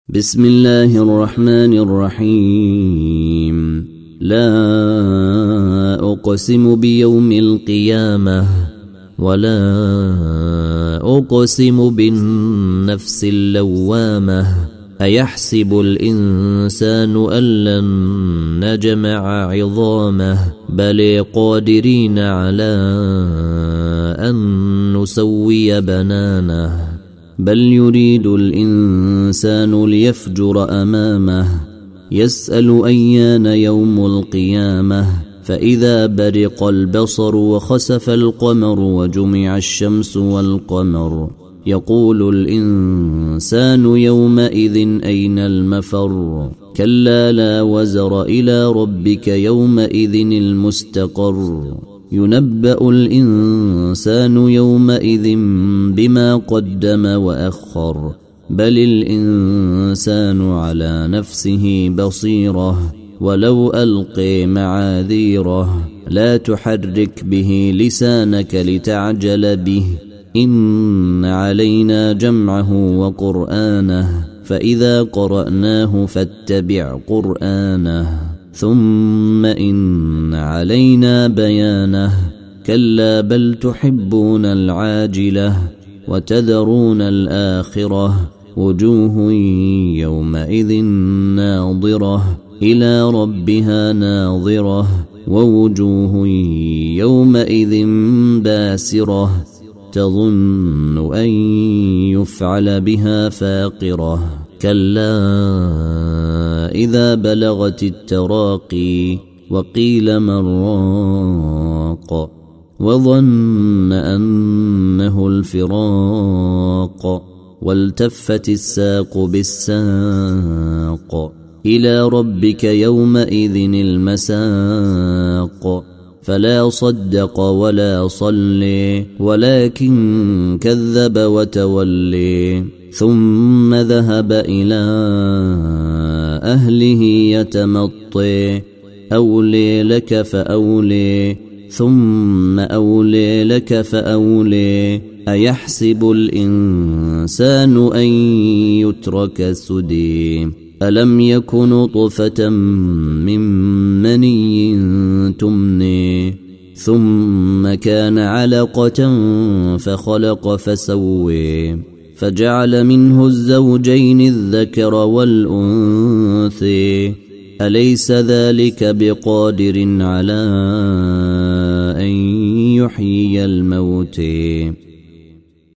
بسم الله الرحمن الرحيم. لا أقسم بيوم القيامة ولا أقسم بالنفس اللوامة. أيحسب الإنسان أن لن نجمع عظامه بل قادرين على أن نسوي بنانه. بل يريد الإنسان ليفجر أمامه يسأل أيان يوم القيامة. فإذا برق البصر وخسف القمر وجمع الشمس والقمر يقول الإنسان يومئذ أين المفر. كلا لا وزر إلى ربك يومئذ المستقر. ينبأ الإنسان يومئذ بما قدم وأخر. بل الإنسان على نفسه بصيرة ولو ألقي معاذيره. لا تحرك به لسانك لتعجل به إن علينا جمعه وقرآنه فإذا قرأناه فاتبع قرآنه ثم إن علينا بيانه. كلا بل تحبون العاجلة وتذرون الآخرة. وجوه يومئذ ناظرة إلى ربها ناظرة ووجوه يومئذ باسرة تظن أن يفعل بها فاقرة. كلا إذا بلغت التراقي وقيل من راق وظن أنه الفراق والتفت الساق بالساق. إلى ربك يومئذ المساق. فلا صدق ولا صلي ولكن كذب وتولي ثم ذهب إلى أهله يتمطي. أولي لك فأولي ثم أولي لك فأولي. أيحسب الإنسان أن يترك سدى. ألم يك نطفة من مني تمني ثم كان علقة فخلق فسوي فجعل منه الزوجين الذكر والأنثى. أليس ذلك بقادر على أن يحيي الموتى.